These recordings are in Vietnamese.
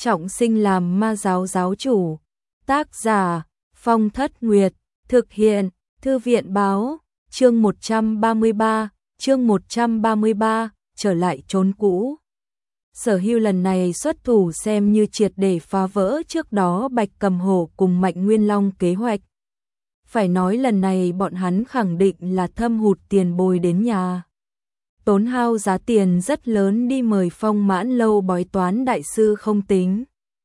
trọng sinh làm ma giáo giáo chủ. Tác giả Phong Thất Nguyệt, thực hiện Thư viện báo. Chương 133, trở lại chốn cũ. Sở Hưu lần này xuất thủ xem như triệt để phá vỡ trước đó Bạch Cầm Hổ cùng Mạnh Nguyên Long kế hoạch. Phải nói lần này bọn hắn khẳng định là thâm hụt tiền bồi đến nhà. Tốn hao giá tiền rất lớn đi mời Phong Mãn Lâu bói toán đại sư không tính.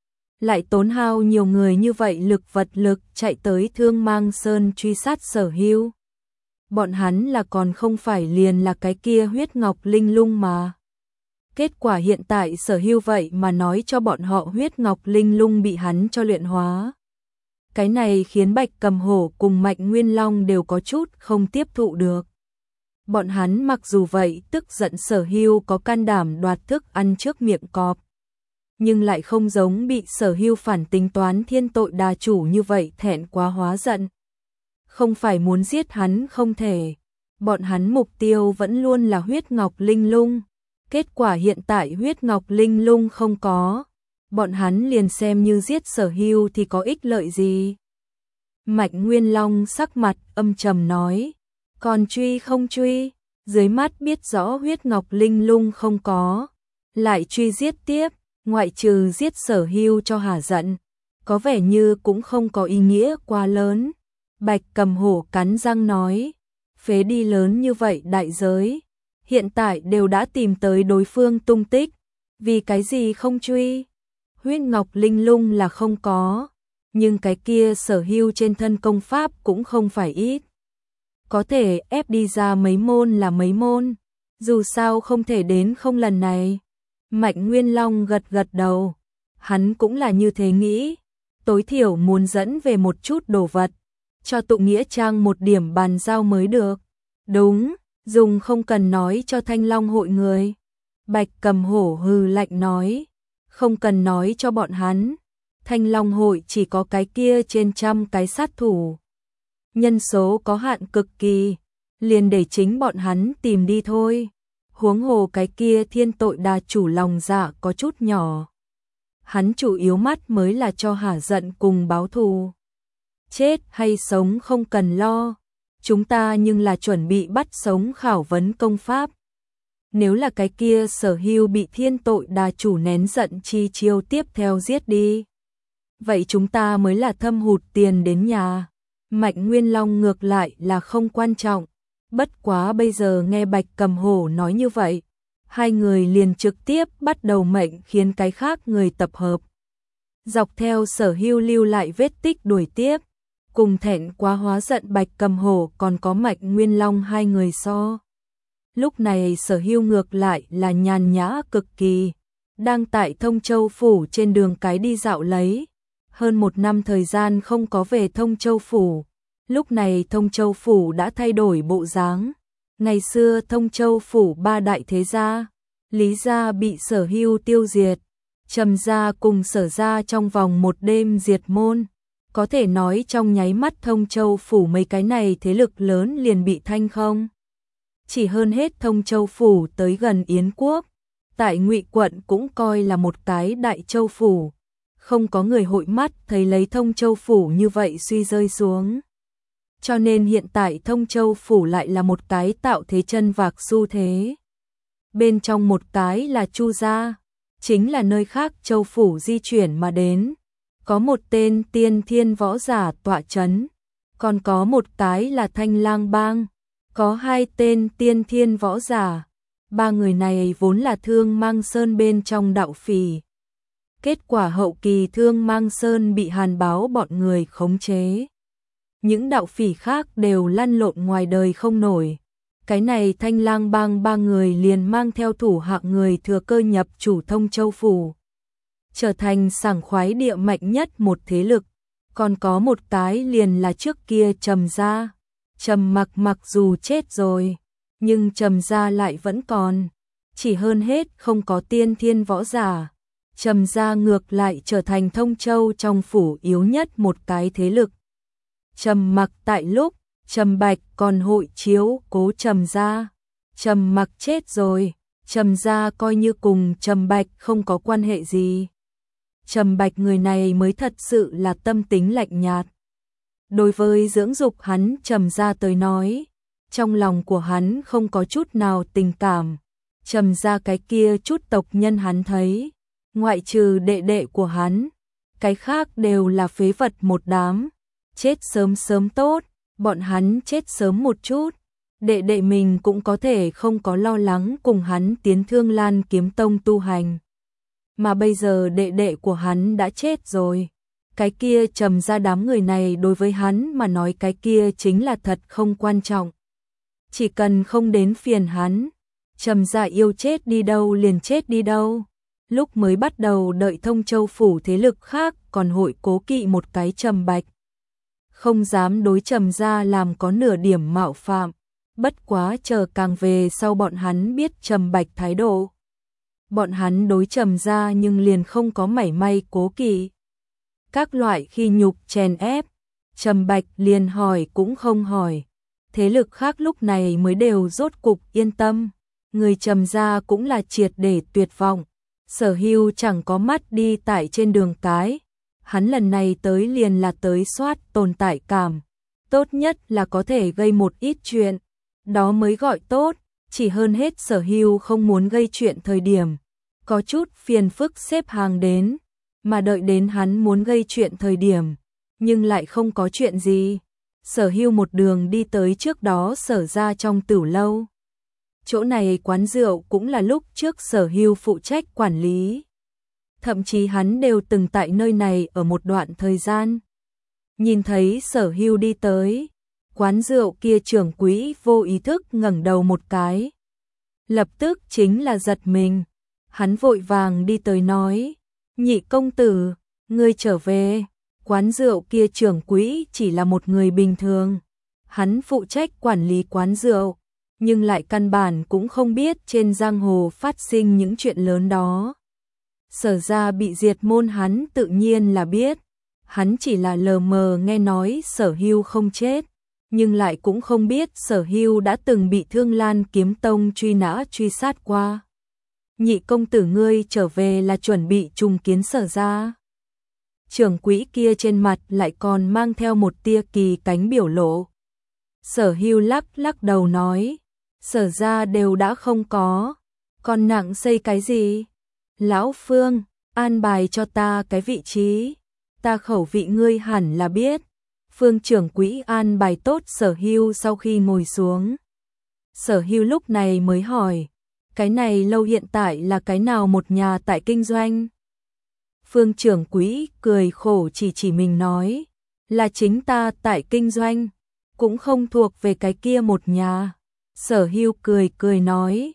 Lại tốn hao nhiều người như vậy lực vật lực chạy tới Thương Mang Sơn truy sát Sở Hưu. Bọn hắn là còn không phải liền là cái kia huyết ngọc linh lung mà. Kết quả hiện tại Sở Hưu vậy mà nói cho bọn họ huyết ngọc linh lung bị hắn cho luyện hóa. Cái này khiến Bạch Cầm Hổ cùng Mạnh Nguyên Long đều có chút không tiếp thụ được. Bọn hắn mặc dù vậy tức giận Sở Hưu có can đảm đoạt thức ăn trước miệng cọp, nhưng lại không giống bị Sở Hưu phản tính toán thiên tội đà chủ như vậy thẹn quá hóa giận. Không phải muốn giết hắn không thể, bọn hắn mục tiêu vẫn luôn là huyết ngọc linh lung. Kết quả hiện tại huyết ngọc linh lung không có, bọn hắn liền xem như giết Sở Hưu thì có ích lợi gì. Mạnh Nguyên Long sắc mặt âm trầm nói, còn truy không truy, dưới mắt biết rõ huyết ngọc linh lung không có, lại truy giết tiếp, ngoại trừ giết Sở Hưu cho hả giận, có vẻ như cũng không có ý nghĩa quá lớn. Bạch Cầm Hổ cắn răng nói, phế đi lớn như vậy đại giới, hiện tại đều đã tìm tới đối phương tung tích, vì cái gì không truy? Huyết ngọc linh lung là không có, nhưng cái kia Sở Hưu trên thân công pháp cũng không phải ít. Có thể ép đi ra mấy môn là mấy môn, dù sao không thể đến không lần này. Mạnh Nguyên Long gật gật đầu, hắn cũng là như thế nghĩ, tối thiểu muốn dẫn về một chút đồ vật, cho tụ nghĩa trang một điểm bàn giao mới được. Đúng, dùng không cần nói cho Thanh Long hội người. Bạch Cầm Hổ hừ lạnh nói, không cần nói cho bọn hắn, Thanh Long hội chỉ có cái kia trên trăm cái sát thủ. Nhân số có hạn cực kỳ, liền để chính bọn hắn tìm đi thôi. Huống hồ cái kia thiên tội đà chủ lòng dạ có chút nhỏ. Hắn chủ yếu mắt mới là cho hả giận cùng báo thù. Chết hay sống không cần lo, chúng ta nhưng là chuẩn bị bắt sống khảo vấn công pháp. Nếu là cái kia Sở Hưu bị thiên tội đà chủ nén giận chi chiêu tiếp theo giết đi, vậy chúng ta mới là thâm hụt tiền đến nhà. Mạnh Nguyên Long ngược lại là không quan trọng, bất quá bây giờ nghe Bạch Cầm Hổ nói như vậy, hai người liền trực tiếp bắt đầu mệnh khiến cái khác người tập hợp. Dọc theo Sở Hưu lưu lại vết tích đuổi tiếp, cùng thẹn quá hóa giận Bạch Cầm Hổ còn có Mạnh Nguyên Long hai người so. Lúc này Sở Hưu ngược lại là nhàn nhã cực kỳ, đang tại Thông Châu Phủ trên đường cái đi dạo lấy. Hơn một năm thời gian không có về Thông Châu Phủ, lúc này Thông Châu Phủ đã thay đổi bộ dáng. Ngày xưa Thông Châu Phủ ba đại thế gia, Lý gia bị Sở Hưu tiêu diệt, Trầm gia cùng Sở gia trong vòng một đêm diệt môn. Có thể nói trong nháy mắt Thông Châu Phủ mấy cái này thế lực lớn liền bị thanh không. Chỉ hơn hết Thông Châu Phủ tới gần Yến Quốc, tại Ngụy quận cũng coi là một cái đại châu phủ. Không có người hội mắt thấy lấy Thông Châu Phủ như vậy suy rơi xuống. Cho nên hiện tại Thông Châu Phủ lại là một cái tạo thế chân vạc xu thế. Bên trong một cái là Chu gia, chính là nơi khác Châu Phủ di chuyển mà đến. Có một tên tiên thiên võ giả tọa chấn, còn có một cái là Thanh Lang Bang, có hai tên tiên thiên võ giả. Ba người này vốn là Thương Mang Sơn bên trong đạo phỉ. Kết quả hậu kỳ Thương Mang Sơn bị Hàn Báo bọn người khống chế. Những đạo phỉ khác đều lăn lộn ngoài đời không nổi. Cái này Thanh Lang Bang ba người liền mang theo thủ hạng người thừa cơ nhập chủ Thông Châu Phủ, trở thành sảng khoái địa mạnh nhất một thế lực. Còn có một cái liền là trước kia Trầm gia. Trầm mặc dù chết rồi, nhưng Trầm gia lại vẫn còn. Chỉ hơn hết không có tiên thiên võ giả. Trầm gia ngược lại trở thành Thông Châu trong phủ yếu nhất một cái thế lực. Trầm mặc tại lúc Trầm Bạch còn hội chiếu cố Trầm gia. Trầm mặc chết rồi, Trầm gia coi như cùng Trầm Bạch không có quan hệ gì. Trầm Bạch người này mới thật sự là tâm tính lạnh nhạt. Đối với dưỡng dục hắn Trầm gia tới nói, trong lòng của hắn không có chút nào tình cảm. Trầm gia cái kia chút tộc nhân hắn thấy, ngoại trừ đệ đệ của hắn, cái khác đều là phế vật một đám, chết sớm sớm tốt, bọn hắn chết sớm một chút, đệ đệ mình cũng có thể không có lo lắng cùng hắn tiến Thương Lan Kiếm Tông tu hành. Mà bây giờ đệ đệ của hắn đã chết rồi, cái kia Trầm gia đám người này đối với hắn mà nói cái kia chính là thật không quan trọng. Chỉ cần không đến phiền hắn, Trầm gia yêu chết đi đâu liền chết đi đâu. Lúc mới bắt đầu đợi Thông Châu phủ thế lực khác còn hội cố kỵ một cái Trầm Bạch. Không dám đối Trầm gia làm có nửa điểm mạo phạm, bất quá chờ càng về sau bọn hắn biết Trầm Bạch thái độ. Bọn hắn đối Trầm gia nhưng liền không có mảy may cố kỵ. Các loại khi nhục chèn ép, Trầm Bạch liền hỏi cũng không hỏi. Thế lực khác lúc này mới đều rốt cục yên tâm. Người Trầm gia cũng là triệt để tuyệt vọng. Sở Hưu chẳng có mắt đi tại trên đường cái. Hắn lần này tới liền là tới soát tồn tại cảm. Tốt nhất là có thể gây một ít chuyện. Đó mới gọi tốt. Chỉ hơn hết Sở Hưu không muốn gây chuyện thời điểm. Có chút phiền phức xếp hàng đến. Mà đợi đến hắn muốn gây chuyện thời điểm. Nhưng lại không có chuyện gì. Sở Hưu một đường đi tới trước đó Sở ra trong Tửu lâu. Chỗ này quán rượu cũng là lúc trước Sở Hưu phụ trách quản lý. Thậm chí hắn đều từng tại nơi này ở một đoạn thời gian. Nhìn thấy Sở Hưu đi tới, quán rượu kia trưởng quỹ vô ý thức ngẩng đầu một cái. Lập tức chính là giật mình. Hắn vội vàng đi tới nói, nhị công tử, ngươi trở về. Quán rượu kia trưởng quỹ chỉ là một người bình thường. Hắn phụ trách quản lý quán rượu, nhưng lại căn bản cũng không biết trên giang hồ phát sinh những chuyện lớn đó. Sở ra bị diệt môn hắn tự nhiên là biết. Hắn chỉ là lờ mờ nghe nói Sở Hưu không chết, nhưng lại cũng không biết Sở Hưu đã từng bị Thương Lan Kiếm Tông truy nã truy sát qua. Nhị công tử ngươi trở về là chuẩn bị trùng kiến Sở ra. Trưởng quỹ kia trên mặt lại còn mang theo một tia kỳ cánh biểu lộ. Sở Hưu lắc đầu nói, Sở ra đều đã không có, còn nặng xây cái gì? Lão Phương, an bài cho ta cái vị trí, ta khẩu vị ngươi hẳn là biết. Phương trưởng quỹ an bài tốt Sở Hưu sau khi ngồi xuống. Sở Hưu lúc này mới hỏi, cái này lâu hiện tại là cái nào một nhà tại kinh doanh? Phương trưởng quỹ cười khổ chỉ mình nói, là chính ta tại kinh doanh, cũng không thuộc về cái kia một nhà. Sở Hưu cười nói,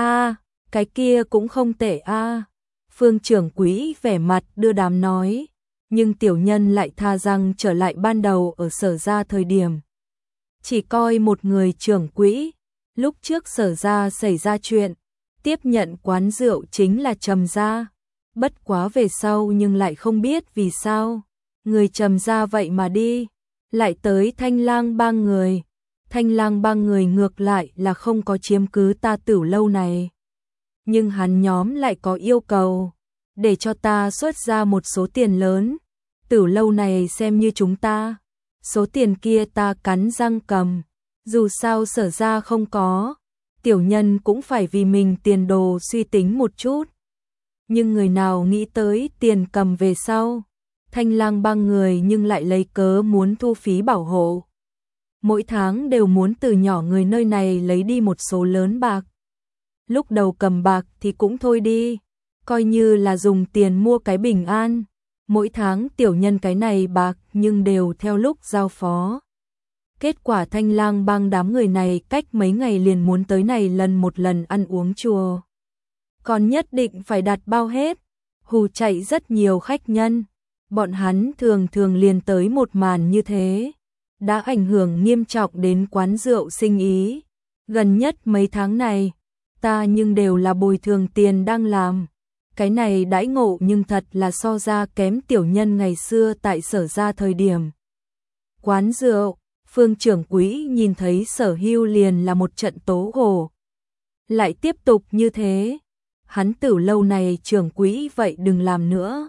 cái kia cũng không tệ a. Phương trưởng quỹ vẻ mặt đưa đám nói, nhưng tiểu nhân lại tha rằng trở lại ban đầu ở Sở ra thời điểm. Chỉ coi một người trưởng quỹ, lúc trước Sở ra xảy ra chuyện, tiếp nhận quán rượu chính là Trầm gia. Bất quá về sau nhưng lại không biết vì sao, người Trầm gia vậy mà đi, lại tới Thanh Lang Bang người. Thanh Lang Bang người ngược lại là không có chiếm cứ ta Tửu lâu này. Nhưng hắn nhóm lại có yêu cầu, để cho ta xuất ra một số tiền lớn, Tửu lâu này xem như chúng ta. Số tiền kia ta cắn răng cầm, dù sao Sở ra không có, tiểu nhân cũng phải vì mình tiền đồ suy tính một chút. Nhưng người nào nghĩ tới tiền cầm về sau, Thanh Lang Bang người nhưng lại lấy cớ muốn thu phí bảo hộ. Mỗi tháng đều muốn từ nhỏ người nơi này lấy đi một số lớn bạc. Lúc đầu cầm bạc thì cũng thôi đi, coi như là dùng tiền mua cái bình an. Mỗi tháng tiểu nhân cái này bạc nhưng đều theo lúc giao phó. Kết quả Thanh Lang Bang đám người này cách mấy ngày liền muốn tới này một lần ăn uống chùa. Còn nhất định phải đặt bao hết, hù chạy rất nhiều khách nhân. Bọn hắn thường liền tới một màn như thế, đã ảnh hưởng nghiêm trọng đến quán rượu sinh ý. Gần nhất mấy tháng này, ta nhưng đều là bồi thường tiền đang làm. Cái này đãi ngộ nhưng thật là so ra kém tiểu nhân ngày xưa tại Sở ra thời điểm. Quán rượu, Phương trưởng quỹ nhìn thấy Sở Hưu liền là một trận tố gồ. Lại tiếp tục như thế, hắn Tửu lâu này trưởng quỹ vậy đừng làm nữa.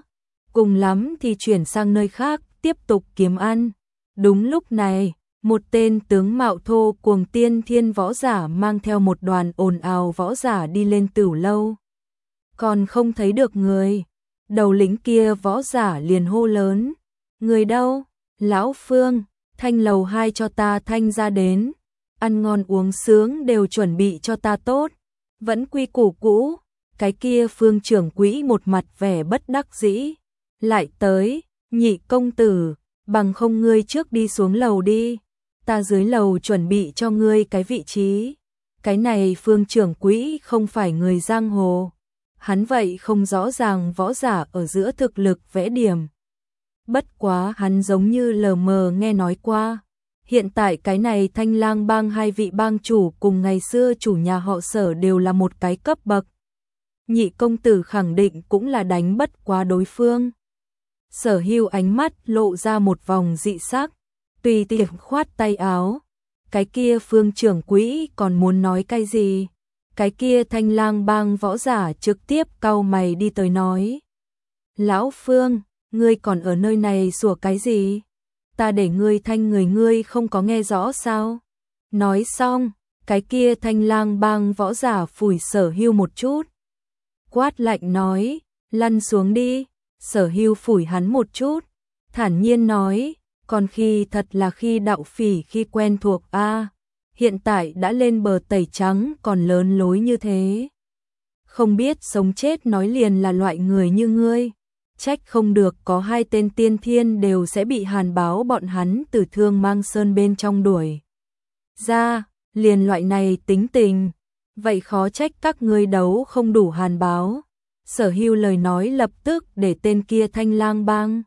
cùng lắm thì chuyển sang nơi khác, tiếp tục kiếm ăn. Đúng lúc này, một tên tướng mạo thô cuồng tiên thiên võ giả mang theo một đoàn ồn ào võ giả đi lên Tửu lâu. Còn không thấy được người, đầu lĩnh kia võ giả liền hô lớn. Người đâu? Lão Phương, thanh lầu 2 cho ta thanh ra đến. Ăn ngon uống sướng đều chuẩn bị cho ta tốt. Vẫn quy củ cũ. Cái kia Phương trưởng quỹ một mặt vẻ bất đắc dĩ. Lại tới, Nhị công tử, bằng không ngươi trước đi xuống lầu đi. Ta dưới lầu chuẩn bị cho ngươi cái vị trí. Cái này Phương trưởng quỹ không phải người giang hồ. Hắn vậy không rõ ràng võ giả ở giữa thực lực vẽ điểm. Bất quá hắn giống như lờ mờ nghe nói qua. Hiện tại cái này Thanh Lang bang hai vị bang chủ cùng ngày xưa chủ nhà họ Sở đều là một cái cấp bậc. Nhị công tử khẳng định cũng là đánh bất quá đối phương. Sở Hưu ánh mắt lộ ra một vòng dị sắc, tùy tiện khoát tay áo. Cái kia Phương trưởng quỹ còn muốn nói cái gì? Cái kia Thanh Lang bang võ giả trực tiếp cau mày đi tới nói. Lão Phương, ngươi còn ở nơi này sủa cái gì? Ta để ngươi thanh người ngươi không có nghe rõ sao? Nói xong, cái kia Thanh Lang bang võ giả phủi Sở Hưu một chút. Quát lạnh nói, lăn xuống đi. Sở Hưu phủi hắn một chút, thản nhiên nói, còn khi thật là khi đạo phỉ khi quen thuộc a, hiện tại đã lên bờ tẩy trắng còn lớn lối như thế. Không biết sống chết nói liền là loại người như ngươi, trách không được có hai tên tiên thiên đều sẽ bị Hàn Báo bọn hắn từ Thương Mang Sơn bên trong đuổi ra, liền loại này tính tình, vậy khó trách các ngươi đấu không đủ Hàn Báo. Sở Hưu lời nói lập tức để tên kia Thanh Lang bang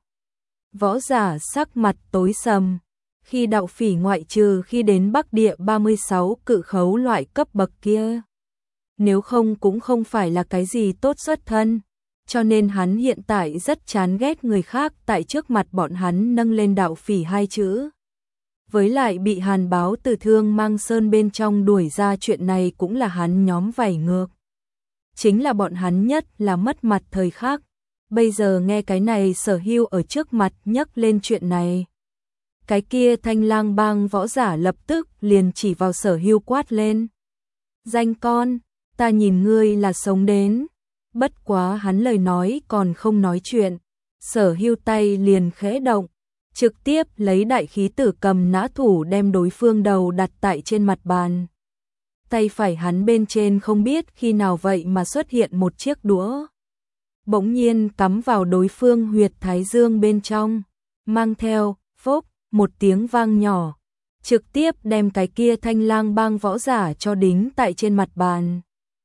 võ giả sắc mặt tối sầm. Khi đạo phỉ ngoại trừ khi đến Bắc Địa 36 cự khấu loại cấp bậc kia, nếu không cũng không phải là cái gì tốt xuất thân, cho nên hắn hiện tại rất chán ghét người khác tại trước mặt bọn hắn nâng lên đạo phỉ hai chữ. Với lại bị Hàn Báo từ Thương Mang Sơn bên trong đuổi ra chuyện này cũng là hắn nhóm vảy ngược. Chính là bọn hắn nhất là mất mặt thời khắc. Bây giờ nghe cái này Sở Hưu ở trước mặt nhắc lên chuyện này. Cái kia Thanh Lang bang võ giả lập tức liền chỉ vào Sở Hưu quát lên. Danh con, ta nhìn ngươi là sống đến. Bất quá hắn lời nói còn không nói chuyện. Sở Hưu tay liền khẽ động, trực tiếp lấy đại khí tử cầm nã thủ đem đối phương đầu đặt tại trên mặt bàn. Tay phải hắn bên trên không biết khi nào vậy mà xuất hiện một chiếc đũa. Bỗng nhiên cắm vào đối phương huyệt thái dương bên trong, mang theo, phốc, một tiếng vang nhỏ, trực tiếp đem cái kia Thanh Lang bang võ giả cho đính tại trên mặt bàn.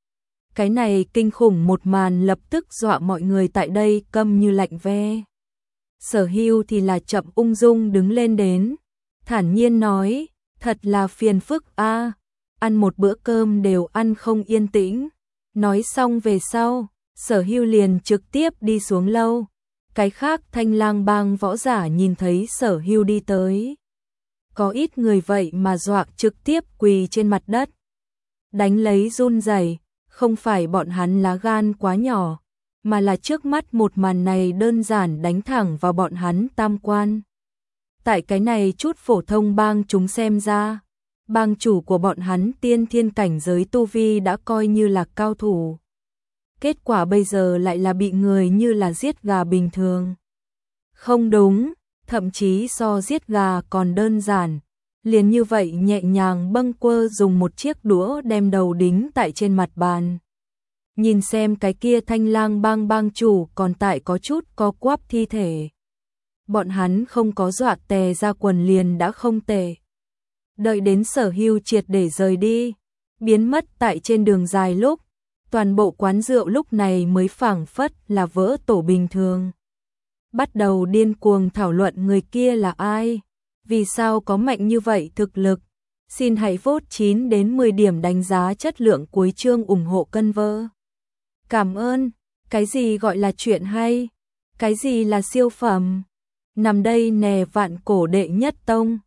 Cái này kinh khủng một màn lập tức dọa mọi người tại đây câm như lạnh ve. Sở Hưu thì là chậm ung dung đứng lên đến, thản nhiên nói, thật là phiền phức a, ăn một bữa cơm đều ăn không yên tĩnh. Nói xong về sau, Sở Hưu liền trực tiếp đi xuống lâu. Cái khác Thanh Lang bang võ giả nhìn thấy Sở Hưu đi tới, có ít người vậy mà dọa trực tiếp quỳ trên mặt đất, đánh lấy run rẩy. Không phải bọn hắn lá gan quá nhỏ, mà là trước mắt một màn này đơn giản đánh thẳng vào bọn hắn tam quan. Tại cái này chút phổ thông bang chúng xem ra, bang chủ của bọn hắn tiên thiên cảnh giới tu vi đã coi như là cao thủ. Kết quả bây giờ lại là bị người như là giết gà bình thường. Không đúng, thậm chí so giết gà còn đơn giản. Liền như vậy nhẹ nhàng bâng quơ dùng một chiếc đũa đem đầu đính tại trên mặt bàn. Nhìn xem cái kia Thanh Lang bang bang chủ còn tại có chút co quắp thi thể. Bọn hắn không có dọa tè ra quần liền đã không tệ. Đợi đến Sở Hưu triệt để rời đi, biến mất tại trên đường dài lúc, toàn bộ quán rượu lúc này mới phảng phất là vỡ tổ bình thường. Bắt đầu điên cuồng thảo luận người kia là ai, vì sao có mạnh như vậy thực lực. Xin hãy vote 9 đến 10 điểm đánh giá chất lượng cuối chương ủng hộ cân vơ. Cảm ơn, cái gì gọi là chuyện hay, cái gì là siêu phẩm. Nằm đây nè vạn cổ đệ nhất tông.